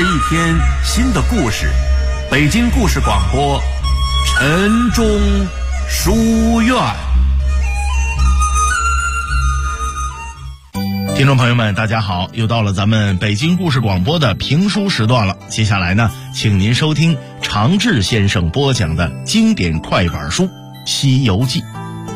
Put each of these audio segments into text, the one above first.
的一天，新的故事，北京故事广播，晨钟书院。 听众朋友们大家好，又到了咱们北京故事广播的评书时段了。接下来呢，请您收听常志先生播讲的经典快板书《西游记》。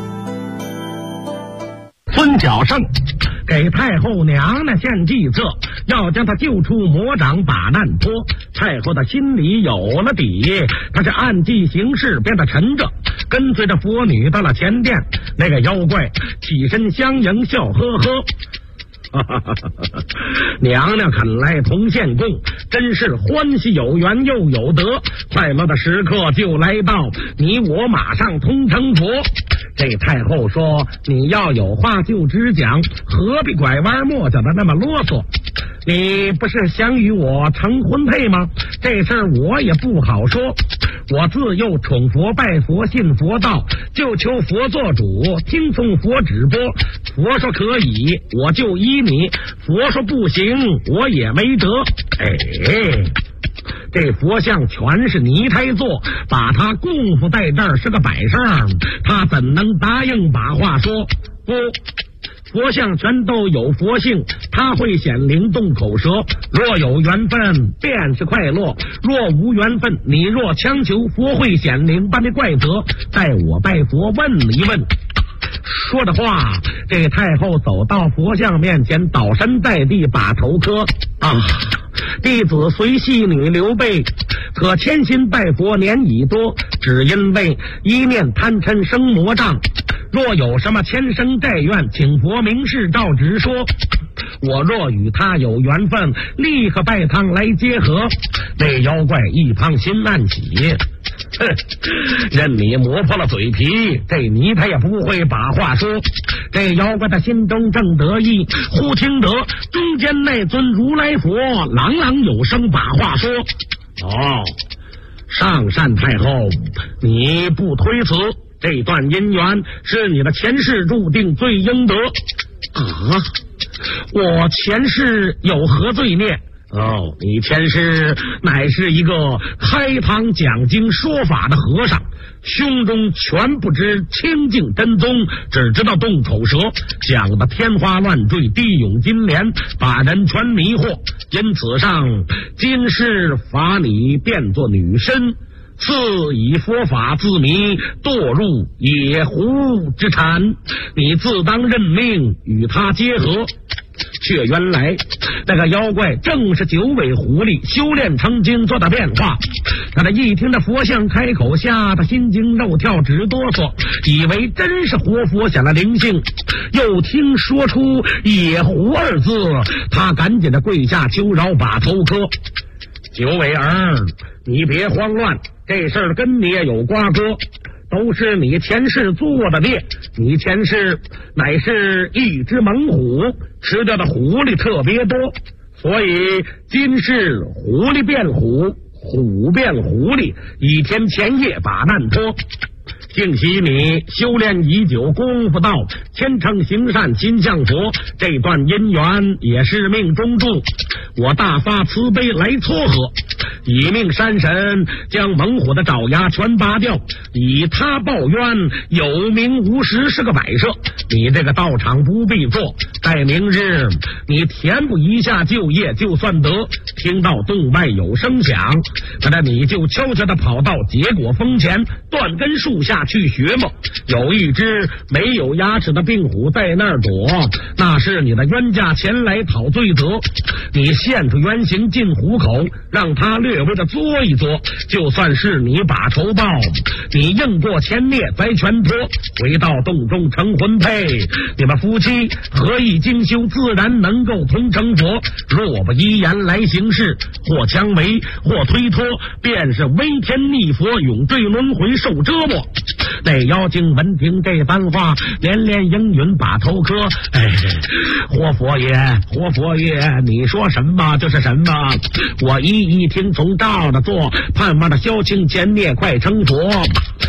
孙角胜给太后娘娘献计策，要将他救出魔掌把难脱。太后的心里有了底，他是按计行事，变得沉着，跟随着佛女到了前殿。那个妖怪起身相迎，笑呵呵。娘娘肯来同献供，真是欢喜有缘又有德，快乐的时刻就来到，你我马上通成佛。这太后说，你要有话就直讲，何必拐弯抹角的那么啰嗦？你不是想与我成婚配吗？这事儿我也不好说。我自幼宠佛拜佛信佛道，就求佛做主，听从佛旨播。佛说可以，我就依你；佛说不行，我也没辙。这佛像全是泥胎做，把他供奉在这儿是个摆设，他怎能答应把话说？不，佛像全都有佛性，他会显灵动口舌。若有缘分便是快乐，若无缘分，你若强求，佛会显灵把你怪责。待我拜佛问一问。说的话，这太后走到佛像面前，倒身在地把头磕。弟子随戏女刘备，可千心拜佛年已多，只因为一念贪嗔生魔障。若有什么千生债愿，请佛明示照直说。我若与他有缘分，立刻拜堂来结合。那妖怪一旁心暗喜，任你磨破了嘴皮，这泥他也不会把话说。这妖怪他心中正得意，忽听得中间那尊如来佛朗朗有声把话说。上善太后，你不推辞，这段姻缘是你的前世注定最应得。我前世有何罪孽？你前世乃是一个开堂讲经说法的和尚，胸中全不知清净真宗，只知道动口舌，讲的天花乱坠，地涌金莲，把人全迷惑。因此上今世罚你变作女身，赐以佛法自迷，堕入野狐之产，你自当认命与他结合。却原来那个妖怪正是九尾狐狸修炼成精做的变化。他这一听这佛像开口，吓得心惊肉跳直哆嗦，以为真是活佛显了灵性。又听说出野狐二字，他赶紧的跪下求饶，把头磕。九尾儿，你别慌乱，这事儿跟你也有瓜葛，都是你前世做的孽。你前世乃是一只猛虎，吃掉的狐狸特别多，所以今世狐狸变虎，虎变狐狸，一天前夜把难脱。幸喜你修炼已久，功夫到，虔诚行善心向佛，这段姻缘也是命中注。我大发慈悲来撮合，以命山神将猛虎的爪牙全拔掉，以他报冤，有名无实是个摆设。你这个道场不必做，待明日你填补一下旧业就算得。听到洞外有声响，那你就悄悄的跑到结果峰前断根树下去学嘛。有一只没有牙齿的病虎在那儿躲，那是你的冤家前来讨罪责。你现出原形进虎口，让他略微的作一作，就算是你把仇报。你应过前孽灾全脱，回到洞中成魂配。你们夫妻合意精修，自然能够同成佛。若不依言来行事，或强为或推脱，便是违天逆佛，永坠轮回受折磨。那妖精闻听这番话，连连应允，把头磕。活佛爷，活佛爷，你说什么就是什么，我一一听从照着做，盼望着消清前孽，快成佛。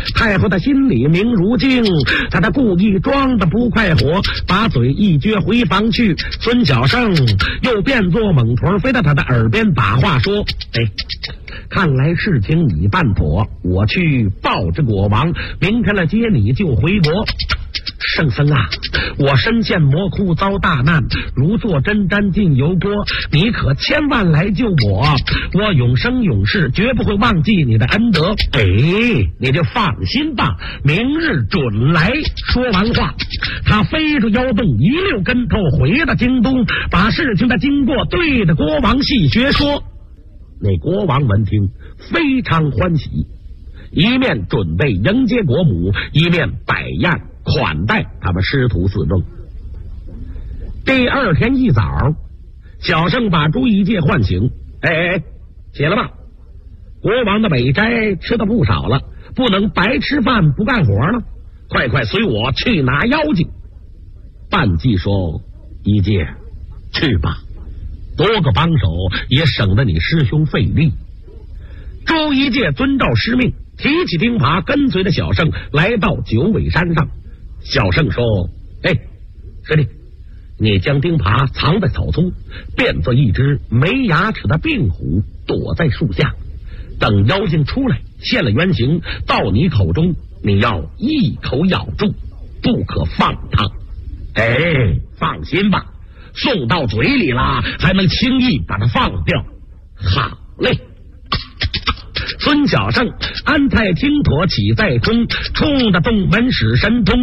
太后的心里明如镜，他故意装的不快活，把嘴一撅回房去。孙小胜又变作猛虫，飞到他的耳边把话说：看来事情已办妥，我去报之国王，明天了接你就回国。圣僧啊，我身陷魔窟遭大难，如坐针毡进油锅，你可千万来救我，我永生永世绝不会忘记你的恩德。你就放心吧，明日准来。说完话，他飞出妖洞，一溜跟头回到京都，把事情的经过对着国王细学说。那国王闻听非常欢喜，一面准备迎接国母，一面摆宴款待他们师徒四众。第二天一早，小圣把朱一介唤醒，起来吧，国王的美斋吃的不少了，不能白吃饭不干活了，快随我去拿妖精。半季说：一介去吧，多个帮手也省得你师兄费力。朱一介遵照师命，提起钉耙，跟随着小圣来到九尾山上。小圣说：师弟，你将钉耙藏在草丛，变作一只没牙齿的病虎，躲在树下，等妖精出来现了原形，到你口中，你要一口咬住，不可放它。放心吧，送到嘴里了，还能轻易把它放掉。好嘞。孙小圣安泰听妥，起在空，冲着洞门使神通，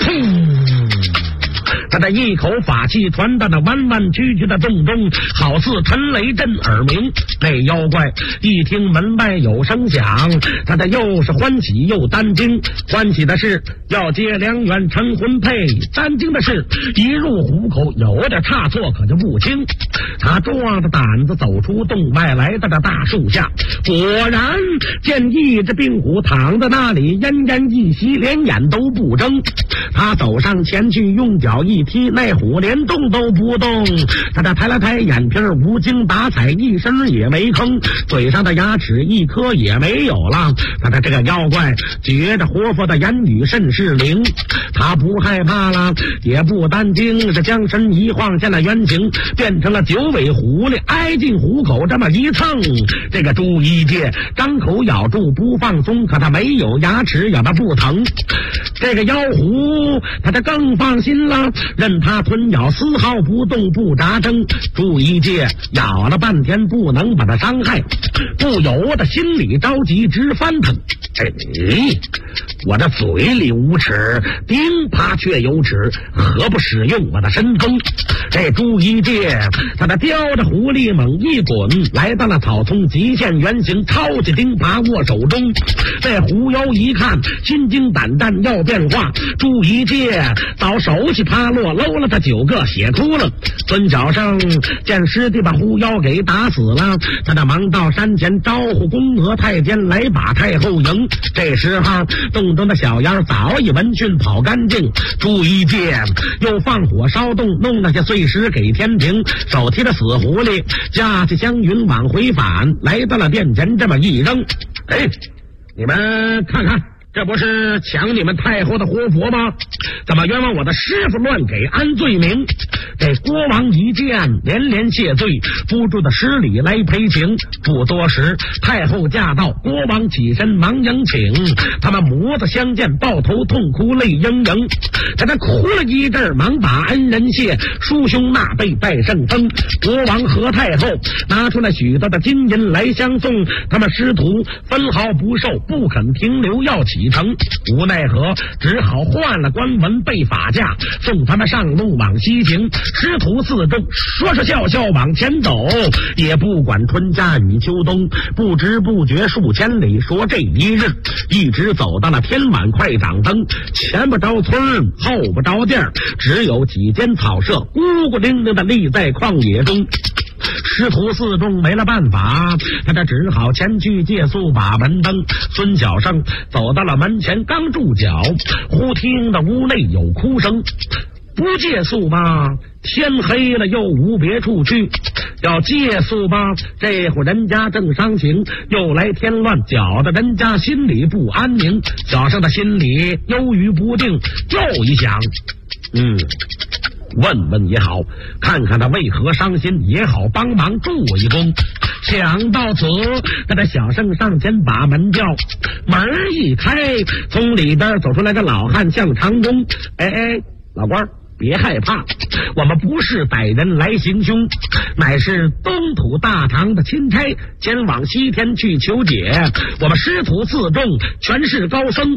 他的一口法气传到那弯弯曲曲的洞中，好似腾雷震耳鸣。那妖怪一听门外有声响，他的又是欢喜又担惊。欢喜的是要接良缘成婚配，担惊的是一入虎口有点差错，可就不轻。他壮着胆子走出洞外，来到这大树下，果然见一只病虎躺在那里，奄奄一息，连眼都不睁。他走上前去，用脚一踢，那虎连动都不动。他这抬了抬眼皮，无精打采，一声也没吭，嘴上的牙齿一颗也没有了。他的这个妖怪觉着活佛的言语甚是灵，他不害怕了，也不担惊，这将身一晃，现了原形，变成了九尾狐狸，挨近虎口这么一蹭。这个朱一介张口咬住不放松，可他没有牙齿，咬得不疼。这个妖狐他就更放心了，任他吞咬，丝毫不动不眨睁。朱一介咬了半天，不能把他伤害，不由得心里着急，直翻腾。我的嘴里无耻，钉耙却有齿，何不使用我的神功？这朱一介他的叼着狐狸猛一滚，来到了草丛，极限原形，抄起钉耙握手中。这狐妖一看，心惊胆战要变化，朱一介早手起趴落，搂了他9个血窟窿。孙小圣见师弟把狐妖给打死了，他的忙到山前招呼宫娥太监来把太后迎。这时候洞中的小妖早已闻讯跑干净，朱一介又放火烧洞，弄那些碎石给天平，手提着死狐狸，架起香云往回返，来到了殿前，这么一扔，你们看看，这不是抢你们太后的活佛吗？怎么冤枉我的师傅，乱给安罪名？这国王一见，连连谢罪，不住的施礼来赔情。不多时，太后驾到，国王起身忙迎请，他们母子相见，抱头痛哭泪盈盈。他哭了一阵，忙把恩人谢，叔兄纳备拜圣封。国王和太后拿出了许多的金银来相送，他们师徒分毫不受，不肯停留要启程。无奈何，只好换了官文备法驾，送他们上路往西行。师徒四众说说笑笑往前走，也不管春夏与秋冬，不知不觉数千里。说这一日一直走到了天晚快掌灯，前不着村后不着店，只有几间草舍孤孤零零的立在旷野中。师徒四众没了办法，他这只好前去借宿把门灯。孙小圣走到了门前，刚住脚，忽听得屋内有哭声。不借宿吗？天黑了又无别处去， 要借宿吧？这户人家正伤情，又来添乱，搅得人家心里不安宁。小生的心里忧郁不定，又一想，问问也好，看看他为何伤心也好，帮忙助我一功。想到此，他的小生上前把门叫，门一开，从里边走出来个老汉向长工。老官别害怕，我们不是歹人来行凶，乃是东土大唐的钦差前往西天去求解，我们师徒四众全是高僧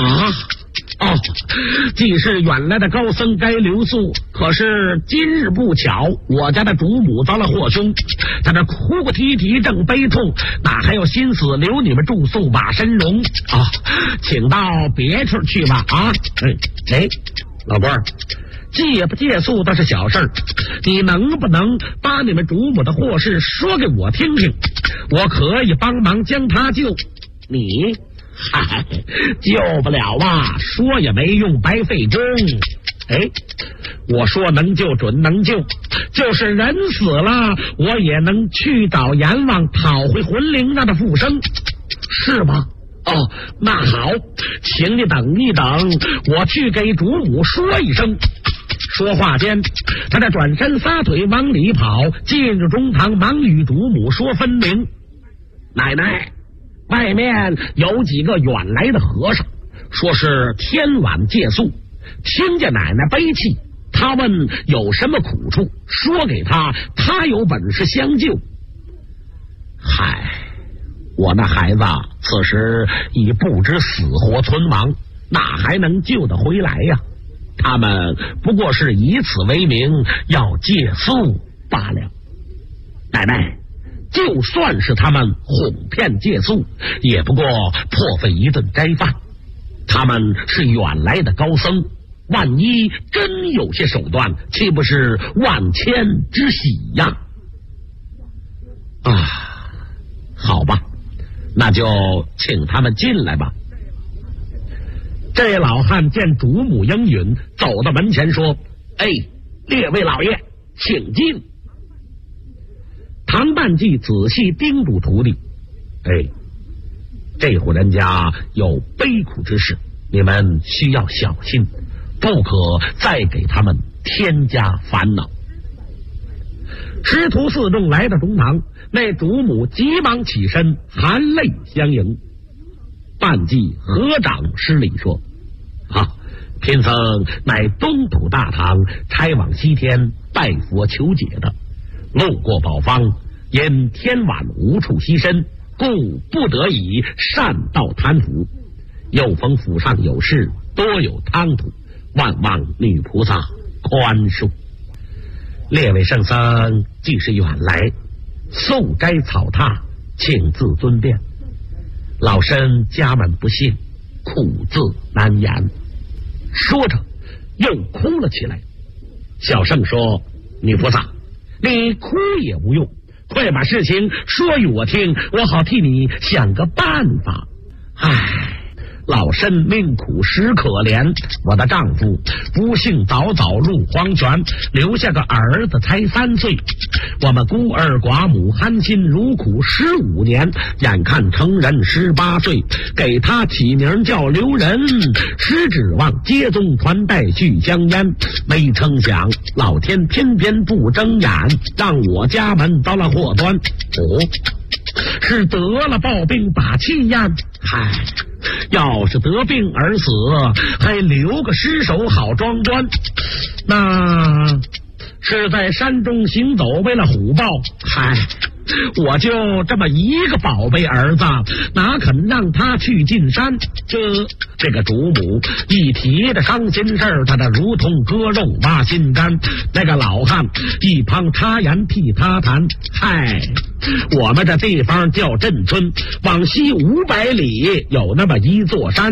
既是远来的高僧该留宿，可是今日不巧，我家的主母遭了祸凶，在这哭哭啼啼正悲痛，哪还有心思留你们住宿把身容请到别处去吧老官儿，借不借宿倒是小事儿，你能不能把你们主母的祸事说给我听听？我可以帮忙将他救。你救不了啊，说也没用，白费功。我说能救准能救，就是人死了，我也能去找阎王讨回魂灵，让他复生，是吧？那好，请你等一等，我去给主母说一声。说话间，他这转身撒腿往里跑，进入中堂，忙与主母说分明。奶奶，外面有几个远来的和尚，说是天晚借宿，听见奶奶悲泣，他问有什么苦处，说给他，他有本事相救。我那孩子此时已不知死活存亡，哪还能救得回来呀？他们不过是以此为名要借宿罢了。奶奶，就算是他们哄骗借宿，也不过破费一顿斋饭。他们是远来的高僧，万一真有些手段，岂不是万千之喜呀？好吧，那就请他们进来吧。这老汉见主母应允，走到门前说：列位老爷，请进。唐半记仔细叮嘱徒弟：这户人家有悲苦之事，你们需要小心，不可再给他们添加烦恼。师徒四众来到中堂，那主母急忙起身，含泪相迎。半记合掌施礼说：贫僧乃东土大唐差往西天拜佛求解的，路过宝方，因天晚无处栖身，故不得已擅到贪腐，又逢府上有事，多有汤土，万望女菩萨宽恕。列位圣僧既是远来，素斋草榻，请自尊便。老身家门不幸，苦字难言。说着又哭了起来。小圣说：女菩萨，你哭也无用，快把事情说与我听，我好替你想个办法。老身命苦实可怜，我的丈夫不幸早早入黄泉，留下个儿子才3岁，我们孤儿寡母含辛茹苦15年，眼看成人18岁，给他起名叫刘仁，实指望接宗传代续香烟，没成想老天偏偏不睁眼，让我家门遭了祸端。是得了暴病把气咽。要是得病而死，还留个尸首好装端。那是在山中行走，为了虎豹。我就这么一个宝贝儿子，哪肯让他去进山？这个主母一提的伤心事儿，他的如同割肉挖心肝。那个老汉一旁插言替他谈：我们这地方叫镇村，往西500里有那么一座山，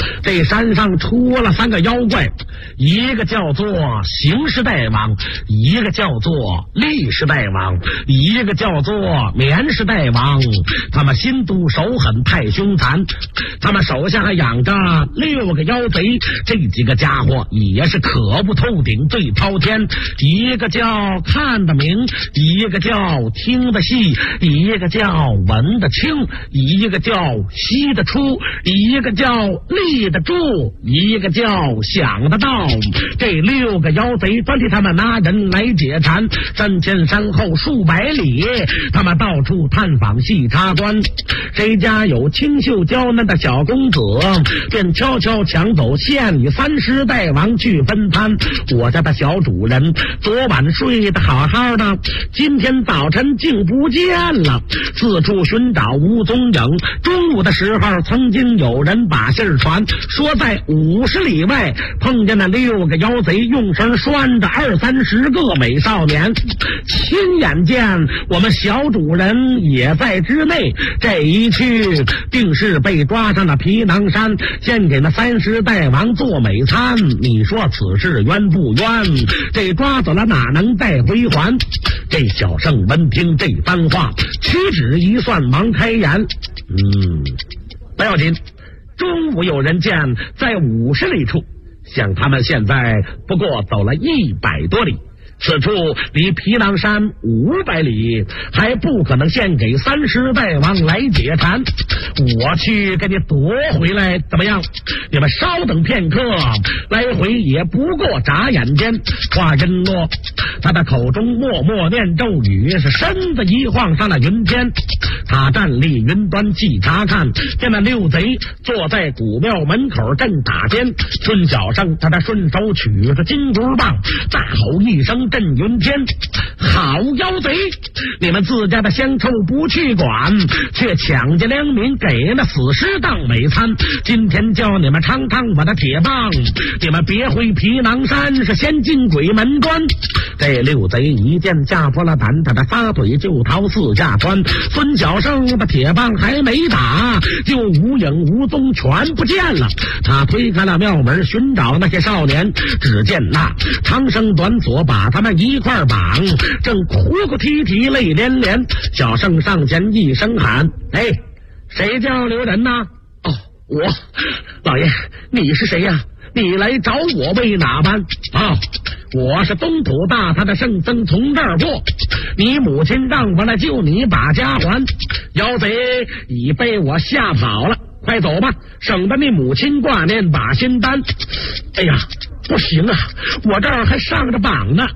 这山上出了3个妖怪，一个叫做形时代王，一个叫做历时代王，一个叫做棉时代王。他们心毒手狠太凶残，他们手下还养着6个妖贼，这几个家伙也是可恶透顶，最滔天。一个叫看得明，一个叫听得细，一个叫闻得清，一个叫吸得出，一个叫立得住，一个叫想得到。这6个妖贼专替他们拿人来解馋，山前山后数百里，他们到处探访细察官，谁家有清秀娇嫩的小公子，便悄悄抢走县里30代王去分摊。我家的小主人昨晚睡得好好的，今天早晨竟不见了，四处寻找无踪影。中午的时候，曾经有人把信儿传，说在50里外碰见那6个妖贼用绳拴着20-30个美少年，亲眼见我们小主人也在之内。这一去定是被抓上了皮囊山，先给那30代王做美餐。你说此事冤不冤？这抓走了哪能再回还？这小圣闻听这番话，屈指一算，忙开言：不要紧，中午有人见在50里处，想他们现在不过走了100多里，此处离皮囊山500里，还不可能献给30代王来解馋。我去给你夺回来怎么样？你们稍等片刻，来回也不过眨眼间。话音落，他的口中默默念咒语，是身子一晃上了云天。他站立云端细查看，见那6贼坐在古庙门口正打尖。孙小生他的顺手取着金箍棒，大吼一声震云天：好妖贼，你们自家的香臭不去管，却抢劫良民，给那死尸当美餐。今天叫你们尝尝我的铁棒，你们别回皮囊山，是先进鬼门关。这6贼一见吓破了胆，他的撒腿就逃四下穿。孙小生的铁棒还没打，就无影无踪，全不见了。他推开了庙门，寻找那些少年，只见那长绳短锁把他们一块绑，正哭哭啼啼泪连连。小生上前一声喊：哎，谁叫留人呢？哦，我老爷，你是谁呀？你来找我为哪般？我是东土大他的圣僧，从这儿过，你母亲让我来救你把家还，妖贼已被我吓跑了，快走吧，省得你母亲挂念把心担。哎呀，不行啊，我这儿还上着绑呢。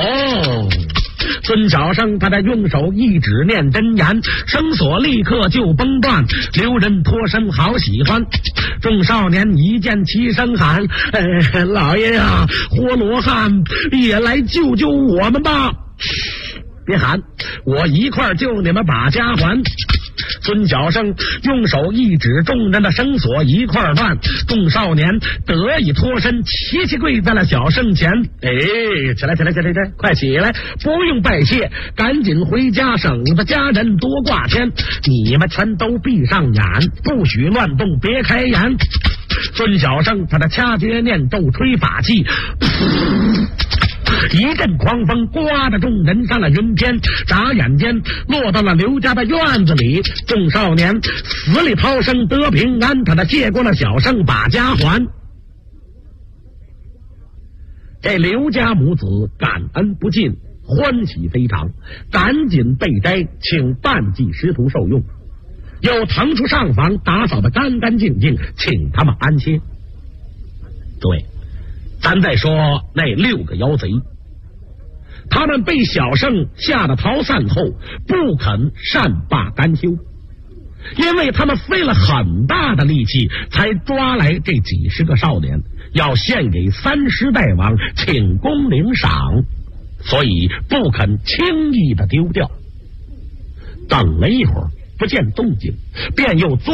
孙小生他在用手一指念真言，绳索立刻就崩断，留人脱身好喜欢。众少年一见齐声喊：老爷呀，活罗汉也来救救我们吧！别喊，我一块救你们把家还。孙小生用手一指，众人的绳索一块断，众少年得以脱身，齐齐跪在了小生前。起来，快起来，不用拜谢，赶紧回家，省得家人多挂牵。你们全都闭上眼，不许乱动，别开言。孙小生他的掐诀念咒，吹法器，一阵狂风刮着众人上了云天，眨眼间落到了刘家的院子里。众少年死里逃生得平安，他的借过了小生把家还。这刘家母子感恩不尽，欢喜非常，赶紧备斋，请半计师徒受用，又腾出上房打扫得干干净净，请他们安歇。各位，咱再说那6个妖贼，他们被小圣吓得逃散后，不肯善罢甘休，因为他们费了很大的力气才抓来这几十个少年，要献给30代王请功领赏，所以不肯轻易的丢掉。等了一会儿不见动静，便又